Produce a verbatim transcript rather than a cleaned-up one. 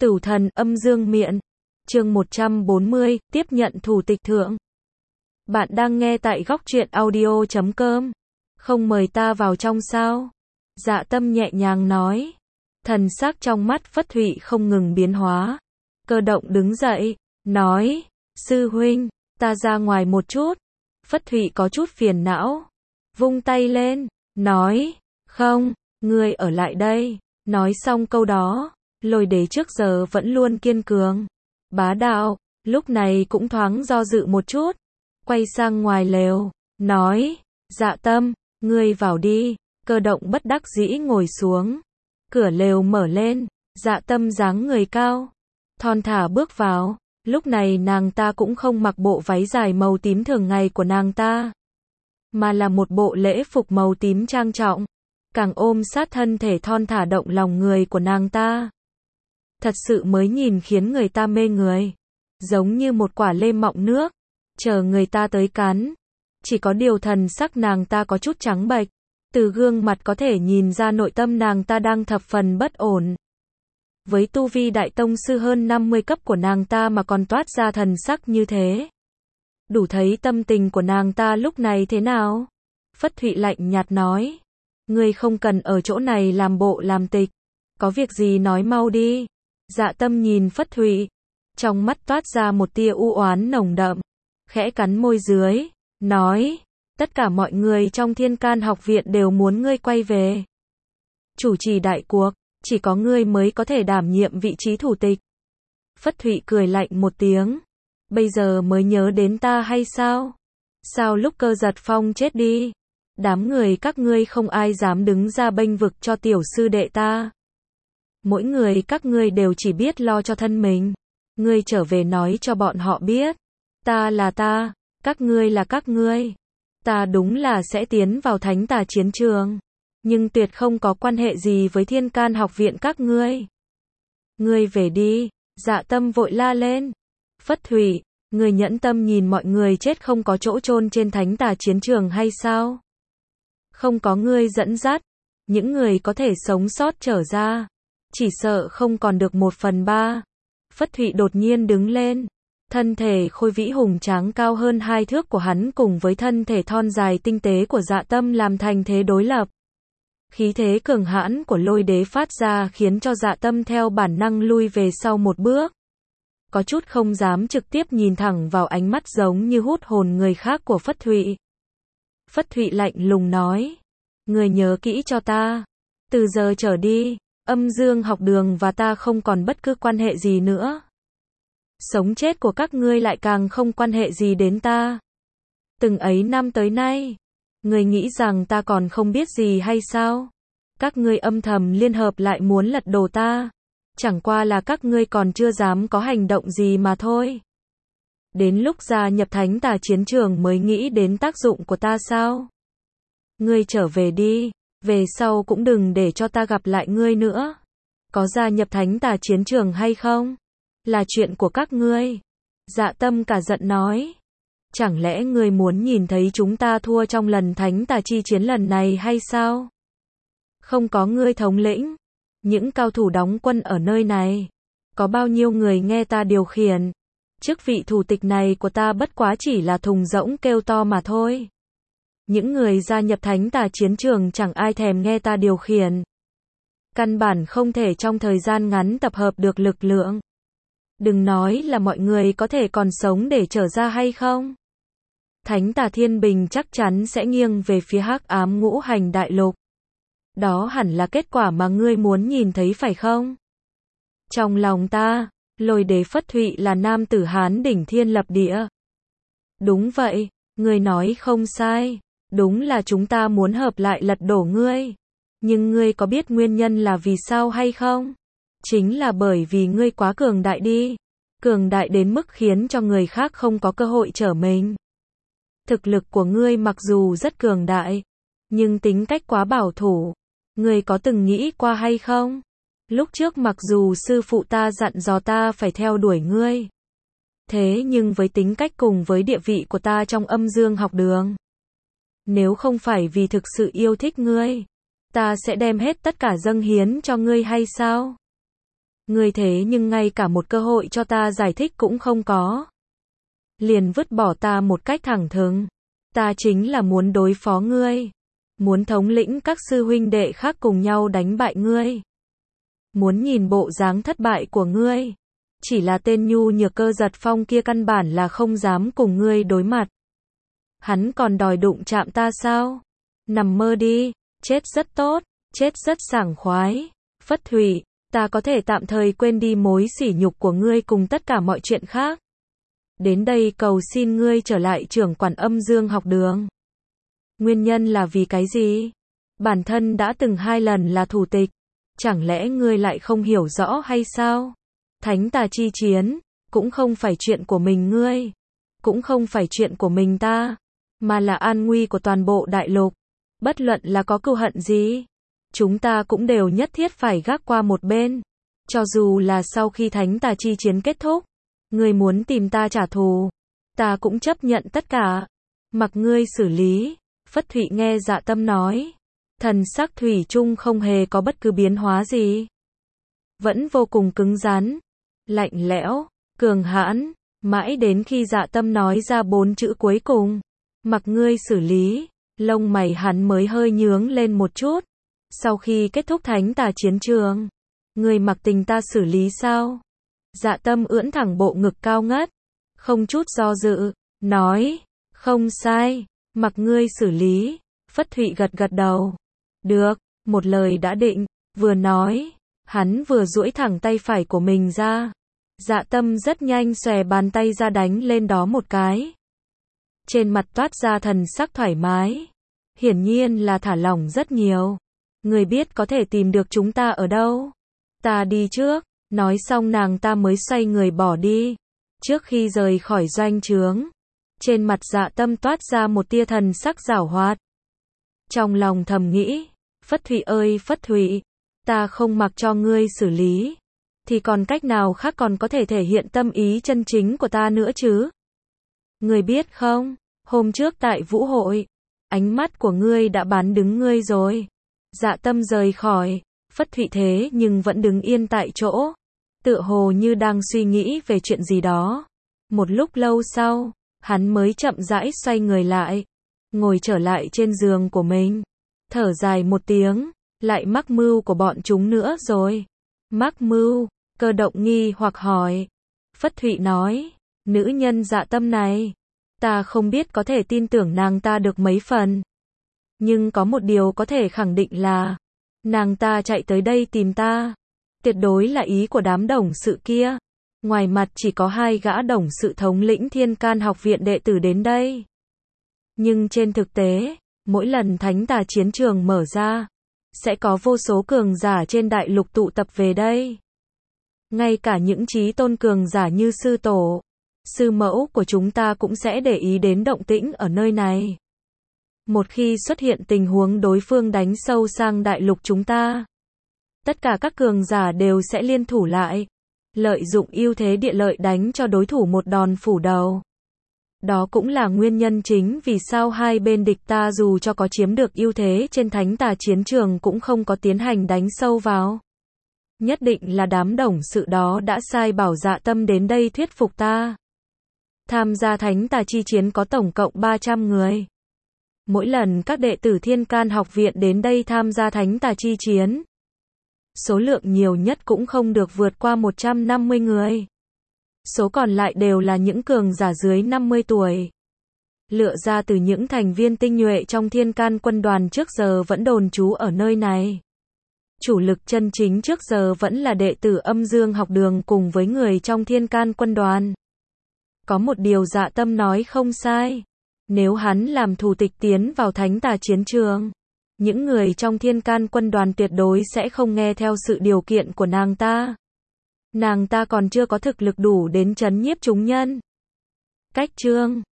Tửu thần âm dương miện. Chương một trăm bốn mươi, tiếp nhận thủ tịch thượng. Bạn đang nghe tại góc truyện audio chấm com. Không mời ta vào trong sao? Dạ Tâm nhẹ nhàng nói. Thần sắc trong mắt Phất Thụy không ngừng biến hóa. Cơ động đứng dậy, nói, sư huynh, ta ra ngoài một chút. Phất Thụy có chút phiền não. Vung tay lên, nói, không, ngươi ở lại đây. Nói xong câu đó, Lôi Đế trước giờ vẫn luôn kiên cường, bá đạo, lúc này cũng thoáng do dự một chút. Quay sang ngoài lều, nói, Dạ Tâm, ngươi vào đi. Cơ động bất đắc dĩ ngồi xuống. Cửa lều mở lên, Dạ Tâm dáng người cao, thon thả bước vào. Lúc này nàng ta cũng không mặc bộ váy dài màu tím thường ngày của nàng ta, mà là một bộ lễ phục màu tím trang trọng, càng ôm sát thân thể thon thả động lòng người của nàng ta. Thật sự mới nhìn khiến người ta mê người, giống như một quả lê mọng nước, chờ người ta tới cắn. Chỉ có điều thần sắc nàng ta có chút trắng bệch, từ gương mặt có thể nhìn ra nội tâm nàng ta đang thập phần bất ổn. Với tu vi đại tông sư hơn năm mươi cấp của nàng ta mà còn toát ra thần sắc như thế, đủ thấy tâm tình của nàng ta lúc này thế nào. Phất Thụy lạnh nhạt nói, ngươi không cần ở chỗ này làm bộ làm tịch, có việc gì nói mau đi. Dạ Tâm nhìn Phất Thụy, trong mắt toát ra một tia u oán nồng đậm, khẽ cắn môi dưới, nói, tất cả mọi người trong Thiên Can học viện đều muốn ngươi quay về chủ trì đại cuộc, chỉ có ngươi mới có thể đảm nhiệm vị trí thủ tịch. Phất Thụy cười lạnh một tiếng, bây giờ mới nhớ đến ta hay sao? Sao lúc Cơ Giật Phong chết đi, đám người các ngươi không ai dám đứng ra bênh vực cho tiểu sư đệ ta? Mỗi người các ngươi đều chỉ biết lo cho thân mình. Ngươi trở về nói cho bọn họ biết, ta là ta, các ngươi là các ngươi. Ta đúng là sẽ tiến vào thánh tà chiến trường, nhưng tuyệt không có quan hệ gì với Thiên Can học viện các ngươi. Ngươi về đi. Dạ Tâm vội la lên. Phất Thụy, ngươi nhẫn tâm nhìn mọi người chết không có chỗ chôn trên thánh tà chiến trường hay sao? Không có ngươi dẫn dắt, những người có thể sống sót trở ra, chỉ sợ không còn được một phần ba. Phất Thụy đột nhiên đứng lên, thân thể khôi vĩ hùng tráng cao hơn hai thước của hắn cùng với thân thể thon dài tinh tế của Dạ Tâm làm thành thế đối lập. Khí thế cường hãn của Lôi Đế phát ra khiến cho Dạ Tâm theo bản năng lui về sau một bước, có chút không dám trực tiếp nhìn thẳng vào ánh mắt giống như hút hồn người khác của Phất Thụy. Phất Thụy lạnh lùng nói, người nhớ kỹ cho ta, từ giờ trở đi, âm dương học đường và ta không còn bất cứ quan hệ gì nữa. Sống chết của các ngươi lại càng không quan hệ gì đến ta. Từng ấy năm tới nay, ngươi nghĩ rằng ta còn không biết gì hay sao? Các ngươi âm thầm liên hợp lại muốn lật đổ ta, chẳng qua là các ngươi còn chưa dám có hành động gì mà thôi. Đến lúc gia nhập thánh tà chiến trường mới nghĩ đến tác dụng của ta sao? Ngươi trở về đi, về sau cũng đừng để cho ta gặp lại ngươi nữa. Có gia nhập thánh tà chiến trường hay không, là chuyện của các ngươi. Dạ Tâm cả giận nói, chẳng lẽ ngươi muốn nhìn thấy chúng ta thua trong lần thánh tà chi chiến lần này hay sao? Không có ngươi thống lĩnh, những cao thủ đóng quân ở nơi này, có bao nhiêu người nghe ta điều khiển? Chức vị thủ tịch này của ta bất quá chỉ là thùng rỗng kêu to mà thôi. Những người gia nhập thánh tà chiến trường chẳng ai thèm nghe ta điều khiển. Căn bản không thể trong thời gian ngắn tập hợp được lực lượng. Đừng nói là mọi người có thể còn sống để trở ra hay không. Thánh tà thiên bình chắc chắn sẽ nghiêng về phía hắc ám ngũ hành đại lục. Đó hẳn là kết quả mà ngươi muốn nhìn thấy phải không? Trong lòng ta, Lôi Đế Phất Thụy là nam tử Hán đỉnh thiên lập địa. Đúng vậy, ngươi nói không sai, đúng là chúng ta muốn hợp lại lật đổ ngươi. Nhưng ngươi có biết nguyên nhân là vì sao hay không? Chính là bởi vì ngươi quá cường đại đi. Cường đại đến mức khiến cho người khác không có cơ hội trở mình. Thực lực của ngươi mặc dù rất cường đại, nhưng tính cách quá bảo thủ. Ngươi có từng nghĩ qua hay không? Lúc trước mặc dù sư phụ ta dặn dò ta phải theo đuổi ngươi, thế nhưng với tính cách cùng với địa vị của ta trong âm dương học đường, nếu không phải vì thực sự yêu thích ngươi, ta sẽ đem hết tất cả dâng hiến cho ngươi hay sao? Ngươi thế nhưng ngay cả một cơ hội cho ta giải thích cũng không có. Liền vứt bỏ ta một cách thẳng thừng. Ta chính là muốn đối phó ngươi. Muốn thống lĩnh các sư huynh đệ khác cùng nhau đánh bại ngươi. Muốn nhìn bộ dáng thất bại của ngươi. Chỉ là tên nhu nhược Cơ Giật Phong kia căn bản là không dám cùng ngươi đối mặt. Hắn còn đòi đụng chạm ta sao? Nằm mơ đi, chết rất tốt, chết rất sảng khoái. Phất Thụy, ta có thể tạm thời quên đi mối sỉ nhục của ngươi cùng tất cả mọi chuyện khác. Đến đây cầu xin ngươi trở lại trưởng quản Âm Dương học đường. Nguyên nhân là vì cái gì? Bản thân đã từng hai lần là thủ tịch. Chẳng lẽ ngươi lại không hiểu rõ hay sao? Thánh tà chi chiến, cũng không phải chuyện của mình ngươi. Cũng không phải chuyện của mình ta. Mà là an nguy của toàn bộ đại lục. Bất luận là có cừu hận gì, chúng ta cũng đều nhất thiết phải gác qua một bên. Cho dù là sau khi thánh tà chi chiến kết thúc, ngươi muốn tìm ta trả thù, ta cũng chấp nhận tất cả. Mặc ngươi xử lý. Phất Thụy nghe Dạ Tâm nói. Thần sắc thủy chung không hề có bất cứ biến hóa gì. Vẫn vô cùng cứng rắn, lạnh lẽo, cường hãn, mãi đến khi Dạ Tâm nói ra bốn chữ cuối cùng. Mặc ngươi xử lý, lông mày hắn mới hơi nhướng lên một chút. Sau khi kết thúc thánh tà chiến trường, ngươi mặc tình ta xử lý sao? Dạ Tâm ưỡn thẳng bộ ngực cao ngất, không chút do dự, nói, không sai, mặc ngươi xử lý. Phất Thụy gật gật đầu. Được, một lời đã định, vừa nói, hắn vừa duỗi thẳng tay phải của mình ra. Dạ Tâm rất nhanh xòe bàn tay ra đánh lên đó một cái. Trên mặt toát ra thần sắc thoải mái. Hiển nhiên là thả lỏng rất nhiều. Người biết có thể tìm được chúng ta ở đâu? Ta đi trước. Nói xong nàng ta mới xoay người bỏ đi. Trước khi rời khỏi doanh trướng, trên mặt Dạ Tâm toát ra một tia thần sắc giảo hoạt. Trong lòng thầm nghĩ, Phất Thụy ơi Phất Thụy, ta không mặc cho ngươi xử lý, thì còn cách nào khác còn có thể thể hiện tâm ý chân chính của ta nữa chứ? Ngươi biết không, hôm trước tại vũ hội, ánh mắt của ngươi đã bán đứng ngươi rồi. Dạ Tâm rời khỏi, Phất Thụy thế nhưng vẫn đứng yên tại chỗ, tựa hồ như đang suy nghĩ về chuyện gì đó. Một lúc lâu sau, hắn mới chậm rãi xoay người lại, ngồi trở lại trên giường của mình, thở dài một tiếng, lại mắc mưu của bọn chúng nữa rồi. Mắc mưu? Cơ Động nghi hoặc hỏi. Phất Thụy nói, nữ nhân Dạ Tâm này, ta không biết có thể tin tưởng nàng ta được mấy phần. Nhưng có một điều có thể khẳng định là, nàng ta chạy tới đây tìm ta, tuyệt đối là ý của đám đồng sự kia. Ngoài mặt chỉ có hai gã đồng sự thống lĩnh Thiên Can học viện đệ tử đến đây. Nhưng trên thực tế, mỗi lần thánh tà chiến trường mở ra, sẽ có vô số cường giả trên đại lục tụ tập về đây. Ngay cả những chí tôn cường giả như sư tổ, sư mẫu của chúng ta cũng sẽ để ý đến động tĩnh ở nơi này. Một khi xuất hiện tình huống đối phương đánh sâu sang đại lục chúng ta, tất cả các cường giả đều sẽ liên thủ lại, lợi dụng ưu thế địa lợi đánh cho đối thủ một đòn phủ đầu. Đó cũng là nguyên nhân chính vì sao hai bên địch ta dù cho có chiếm được ưu thế trên thánh tà chiến trường cũng không có tiến hành đánh sâu vào. Nhất định là đám đồng sự đó đã sai bảo Dạ Tâm đến đây thuyết phục ta. Tham gia thánh tà chi chiến có tổng cộng ba trăm người. Mỗi lần các đệ tử Thiên Can học viện đến đây tham gia thánh tà chi chiến, số lượng nhiều nhất cũng không được vượt qua một trăm năm mươi người. Số còn lại đều là những cường giả dưới năm mươi tuổi. Lựa ra từ những thành viên tinh nhuệ trong Thiên Can quân đoàn trước giờ vẫn đồn trú ở nơi này. Chủ lực chân chính trước giờ vẫn là đệ tử Âm Dương học đường cùng với người trong Thiên Can quân đoàn. Có một điều Dạ Tâm nói không sai. Nếu hắn làm thủ tịch tiến vào thánh tà chiến trường, những người trong Thiên Can quân đoàn tuyệt đối sẽ không nghe theo sự điều kiện của nàng ta. Nàng ta còn chưa có thực lực đủ đến trấn nhiếp chúng nhân. Cách chương